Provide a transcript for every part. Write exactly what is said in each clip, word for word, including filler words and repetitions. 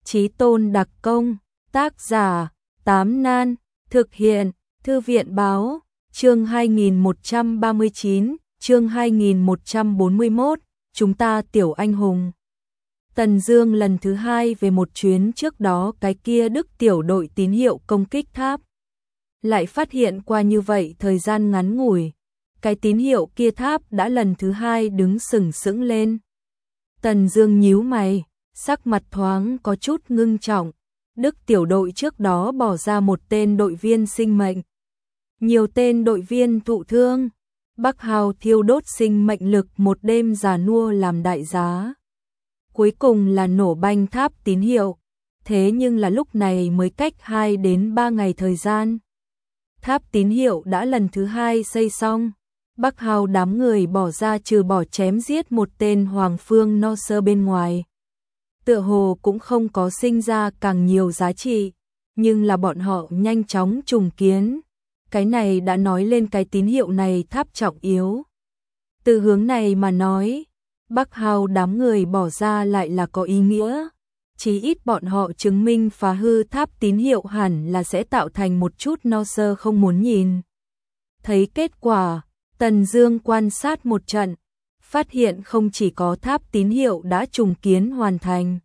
Chí Tôn đặc công, tác giả, Tám Nan, thực hiện, Thư viện báo, chương hai nghìn một trăm ba mươi chín, chương hai nghìn một trăm bốn mươi mốt, chúng ta tiểu anh hùng. Tần Dương lần thứ hai về một chuyến trước đó cái kia Đức tiểu đội tín hiệu công kích tháp. Lại phát hiện qua như vậy thời gian ngắn ngủi, cái tín hiệu kia tháp đã lần thứ hai đứng sừng sững lên. Tần Dương nhíu mày, sắc mặt thoáng có chút ngưng trọng. Đức tiểu đội trước đó bỏ ra một tên đội viên sinh mệnh, nhiều tên đội viên thụ thương. Bắc Hào thiêu đốt sinh mệnh lực một đêm già nua làm đại giá. Cuối cùng là nổ banh tháp tín hiệu. Thế nhưng là lúc này mới cách hai đến ba ngày thời gian. Tháp tín hiệu đã lần thứ hai xây xong. Bắc Hào đám người bỏ ra trừ bỏ chém giết một tên Hoàng Phương No Sơ bên ngoài, tựa hồ cũng không có sinh ra càng nhiều giá trị, nhưng là bọn họ nhanh chóng trùng kiến. Cái này đã nói lên cái tín hiệu này tháp trọng yếu. Từ hướng này mà nói, Bắc Hào đám người bỏ ra lại là có ý nghĩa. Chí ít bọn họ chứng minh phá hư tháp tín hiệu hẳn là sẽ tạo thành một chút No Sơ không muốn nhìn. Thấy kết quả, Tần Dương quan sát một trận, phát hiện không chỉ có tháp tín hiệu đã trùng kiến hoàn thành.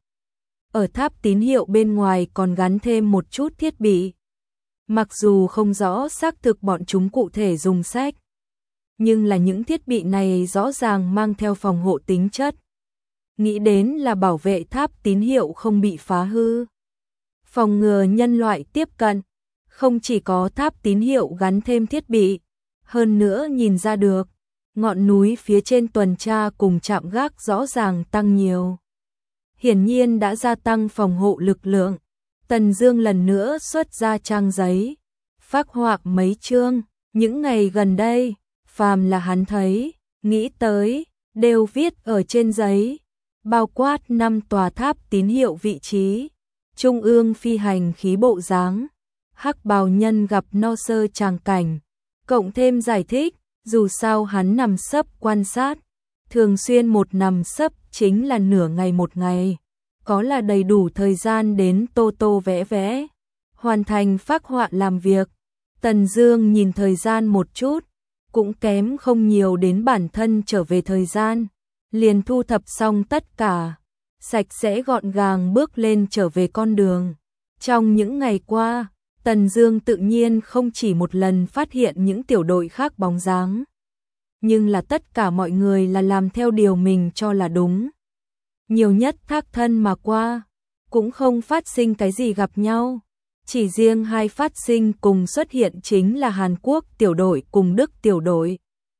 Ở tháp tín hiệu bên ngoài còn gắn thêm một chút thiết bị. Mặc dù không rõ xác thực bọn chúng cụ thể dùng sách, nhưng là những thiết bị này rõ ràng mang theo phòng hộ tính chất. Nghĩ đến là bảo vệ tháp tín hiệu không bị phá hư, phòng ngừa nhân loại tiếp cận. Không chỉ có tháp tín hiệu gắn thêm thiết bị, hơn nữa nhìn ra được, ngọn núi phía trên tuần tra cùng trạm gác rõ ràng tăng nhiều. Hiển nhiên đã gia tăng phòng hộ lực lượng. Tần Dương lần nữa xuất ra trang giấy, phác họa mấy chương, những ngày gần đây, phàm là hắn thấy, nghĩ tới, đều viết ở trên giấy, bao quát năm tòa tháp tín hiệu vị trí, trung ương phi hành khí bộ dáng, hắc bào nhân gặp No Sơ tràng cảnh, cộng thêm giải thích, dù sao hắn nằm sấp quan sát, thường xuyên một nằm sấp chính là nửa ngày một ngày. Có là đầy đủ thời gian đến tô tô vẽ vẽ, hoàn thành phác họa làm việc. Tần Dương nhìn thời gian một chút, cũng kém không nhiều đến bản thân trở về thời gian, liền thu thập xong tất cả, sạch sẽ gọn gàng bước lên trở về con đường. Trong những ngày qua, Tần Dương tự nhiên không chỉ một lần phát hiện những tiểu đội khác bóng dáng, nhưng là tất cả mọi người là làm theo điều mình cho là đúng. Nhiều nhất thác thân mà qua, cũng không phát sinh cái gì gặp nhau. Chỉ riêng hai phát sinh cùng xuất hiện chính là Hàn Quốc tiểu đội cùng Đức tiểu đội.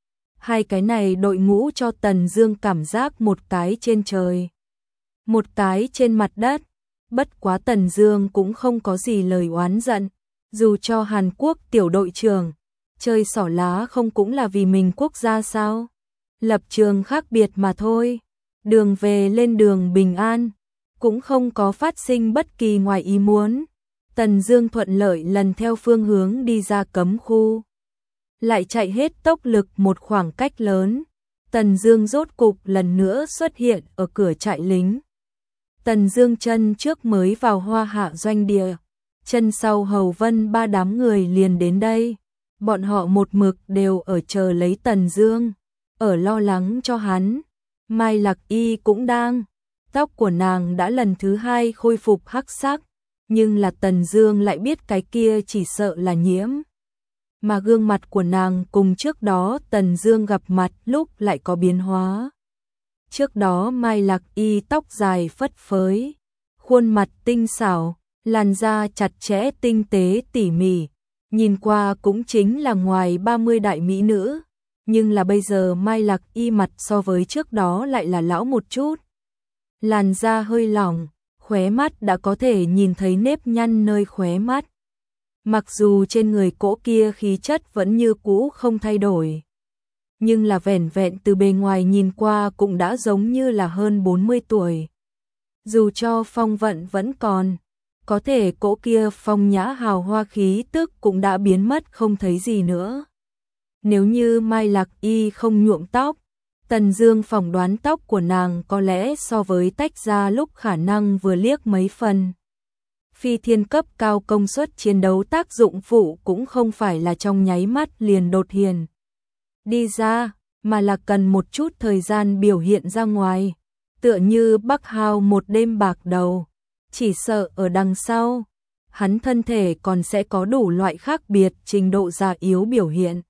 Hai cái này đội ngũ cho Tần Dương cảm giác một cái trên trời, một cái trên mặt đất. Bất quá Tần Dương cũng không có gì lời oán giận, dù cho Hàn Quốc tiểu đội trưởng chơi xỏ lá không cũng là vì mình quốc gia sao? Lập trường khác biệt mà thôi. Đường về lên đường bình an, cũng không có phát sinh bất kỳ ngoài ý muốn. Tần Dương thuận lợi lần theo phương hướng đi ra cấm khu, lại chạy hết tốc lực một khoảng cách lớn. Tần Dương rốt cục lần nữa xuất hiện ở cửa trại lính. Tần Dương chân trước mới vào Hoa Hạ doanh địa, chân sau Hầu Vân ba đám người liền đến đây. Bọn họ một mực đều ở chờ lấy Tần Dương, ở lo lắng cho hắn. Mai Lạc Y cũng đang, tóc của nàng đã lần thứ hai khôi phục hắc sắc, nhưng là Tần Dương lại biết cái kia chỉ sợ là nhiễm. Mà gương mặt của nàng cùng trước đó Tần Dương gặp mặt lúc lại có biến hóa. Trước đó Mai Lạc Y tóc dài phất phới, khuôn mặt tinh xảo, làn da chặt chẽ tinh tế tỉ mỉ, nhìn qua cũng chính là ngoài ba mươi đại mỹ nữ. Nhưng là bây giờ Mai Lạc Y mặt so với trước đó lại là lão một chút. Làn da hơi lỏng, khóe mắt đã có thể nhìn thấy nếp nhăn nơi khóe mắt. Mặc dù trên người cỗ kia khí chất vẫn như cũ không thay đổi, nhưng là vẻn vẹn từ bề ngoài nhìn qua cũng đã giống như là hơn bốn mươi tuổi. Dù cho phong vận vẫn còn, có thể cỗ kia phong nhã hào hoa khí tức cũng đã biến mất không thấy gì nữa. Nếu như Mai Lạc Y không nhuộm tóc, Tần Dương phỏng đoán tóc của nàng có lẽ so với tách ra lúc khả năng vừa liếc mấy phần. Phi thiên cấp cao công suất chiến đấu tác dụng phụ cũng không phải là trong nháy mắt liền đột hiện đi ra, mà là cần một chút thời gian biểu hiện ra ngoài, tựa như Bắc Hao một đêm bạc đầu, chỉ sợ ở đằng sau, hắn thân thể còn sẽ có đủ loại khác biệt trình độ già yếu biểu hiện.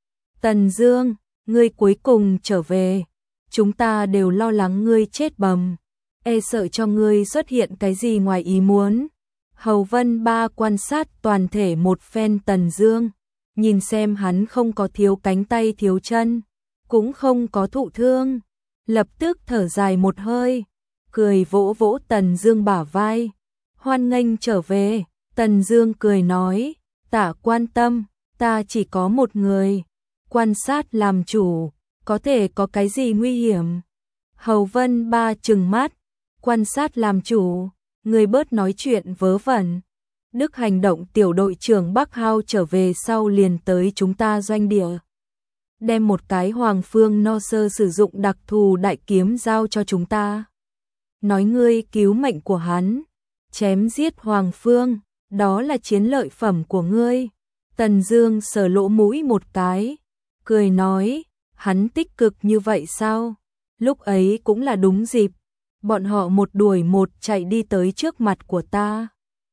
Tần Dương, ngươi cuối cùng trở về, chúng ta đều lo lắng ngươi chết bầm, e sợ cho ngươi xuất hiện cái gì ngoài ý muốn. Hầu Vân Ba quan sát toàn thể một phen Tần Dương, nhìn xem hắn không có thiếu cánh tay thiếu chân, cũng không có thụ thương, lập tức thở dài một hơi, cười vỗ vỗ Tần Dương bả vai, hoan nghênh trở về. Tần Dương cười nói, Tạ quan tâm, ta chỉ có một người, quan sát làm chủ, có thể có cái gì nguy hiểm? Hầu Vân Ba trừng mắt, quan sát làm chủ, người bớt nói chuyện vớ vẩn. Đức hành động tiểu đội trưởng Bắc Hao trở về sau liền tới chúng ta doanh địa, đem một cái Hoàng Phương No Sơ sử dụng đặc thù đại kiếm giao cho chúng ta. Nói ngươi cứu mệnh của hắn, chém giết Hoàng Phương, đó là chiến lợi phẩm của ngươi. Tần Dương sờ lỗ mũi một cái, cười nói, hắn tích cực như vậy sao? Lúc ấy cũng là đúng dịp, bọn họ một đuổi một chạy đi tới trước mặt của ta.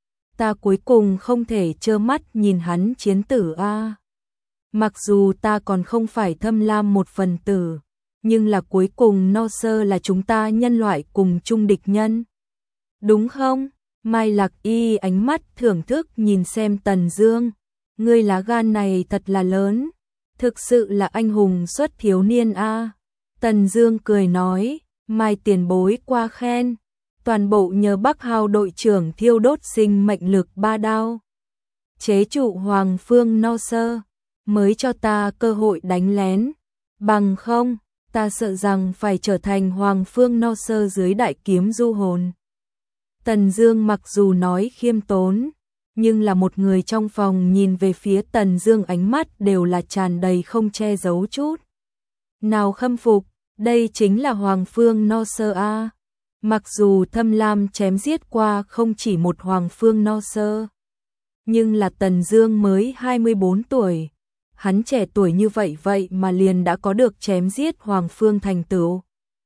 Ta cuối cùng không thể trơ mắt nhìn hắn chiến tử a. Mặc dù ta còn không phải Thâm Lam một phần tử, nhưng là cuối cùng No Sơ là chúng ta nhân loại cùng chung địch nhân. Đúng không? Mai Lạc Y ánh mắt thưởng thức nhìn xem Tần Dương, ngươi lá gan này thật là lớn, thực sự là anh hùng xuất thiếu niên a. Tần Dương cười nói, Mai tiền bối qua khen, toàn bộ nhờ Bắc Hao đội trưởng thiêu đốt sinh mệnh lực ba đao, chế trụ Hoàng Phương No Sơ, mới cho ta cơ hội đánh lén, bằng không, ta sợ rằng phải trở thành Hoàng Phương No Sơ dưới đại kiếm du hồn. Tần Dương mặc dù nói khiêm tốn, nhưng là một người trong phòng nhìn về phía Tần Dương ánh mắt đều là tràn đầy không che giấu chút nào khâm phục, đây chính là Hoàng Phương No Sơ a. Mặc dù Thâm Lam chém giết qua không chỉ một Hoàng Phương No Sơ, nhưng là Tần Dương mới hai mươi bốn tuổi, hắn trẻ tuổi như vậy vậy mà liền đã có được chém giết Hoàng Phương thành tựu.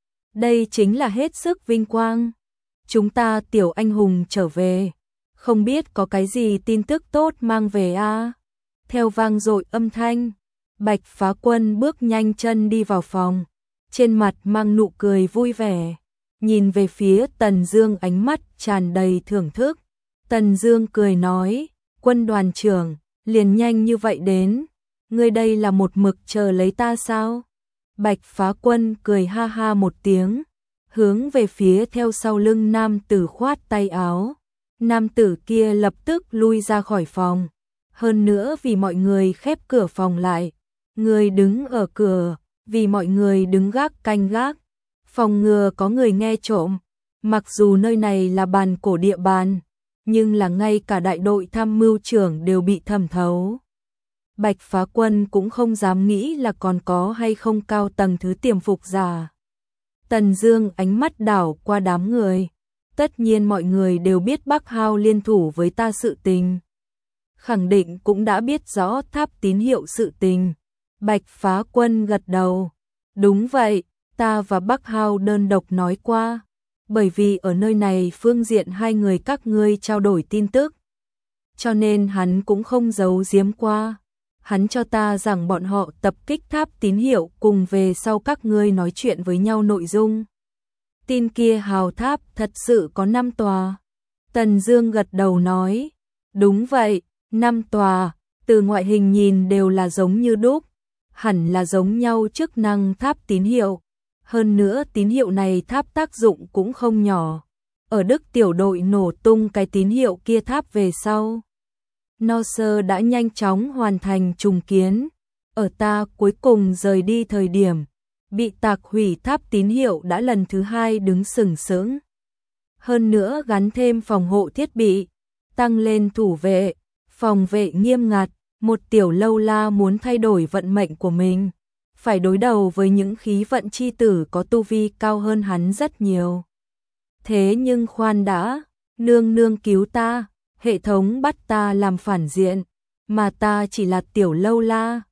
Đây chính là hết sức vinh quang. Chúng ta tiểu anh hùng trở về, không biết có cái gì tin tức tốt mang về a? Theo vang dội âm thanh, Bạch Phá Quân bước nhanh chân đi vào phòng, trên mặt mang nụ cười vui vẻ, nhìn về phía Tần Dương ánh mắt tràn đầy thưởng thức. Tần Dương cười nói, Quân đoàn trưởng, liền nhanh như vậy đến, ngươi đây là một mực chờ lấy ta sao? Bạch Phá Quân cười ha ha một tiếng, hướng về phía theo sau lưng nam tử khoát tay áo. Nam tử kia lập tức lui ra khỏi phòng, hơn nữa vì mọi người khép cửa phòng lại, người đứng ở cửa, vì mọi người đứng gác canh gác, phòng ngừa có người nghe trộm. Mặc dù nơi này là bàn cổ địa bàn, nhưng là ngay cả đại đội tham mưu trưởng đều bị thẩm thấu. Bạch Phá Quân cũng không dám nghĩ là còn có hay không cao tầng thứ tiềm phục giả. Tần Dương ánh mắt đảo qua đám người, tất nhiên mọi người đều biết Bắc Hao liên thủ với ta sự tình, khẳng định cũng đã biết rõ tháp tín hiệu sự tình. Bạch Phá Quân gật đầu, đúng vậy, ta và Bắc Hao đơn độc nói qua, bởi vì ở nơi này phương diện hai người các ngươi trao đổi tin tức, cho nên hắn cũng không giấu giếm qua. Hắn cho ta rằng bọn họ tập kích tháp tín hiệu cùng về sau các ngươi nói chuyện với nhau nội dung. Tin kia hào tháp thật sự có năm tòa. Tần Dương gật đầu nói, đúng vậy, năm tòa, từ ngoại hình nhìn đều là giống như đúc, hẳn là giống nhau chức năng tháp tín hiệu. Hơn nữa tín hiệu này tháp tác dụng cũng không nhỏ. Ở Đức tiểu đội nổ tung cái tín hiệu kia tháp về sau, No Sơ đã nhanh chóng hoàn thành trùng kiến. Ở ta cuối cùng rời đi thời điểm, bị tạc hủy tháp tín hiệu đã lần thứ hai đứng sừng sững. Hơn nữa gắn thêm phòng hộ thiết bị, tăng lên thủ vệ, phòng vệ nghiêm ngặt. Một tiểu lâu la muốn thay đổi vận mệnh của mình, phải đối đầu với những khí vận chi tử có tu vi cao hơn hắn rất nhiều. Thế nhưng khoan đã, nương nương cứu ta, hệ thống bắt ta làm phản diện, mà ta chỉ là tiểu lâu la,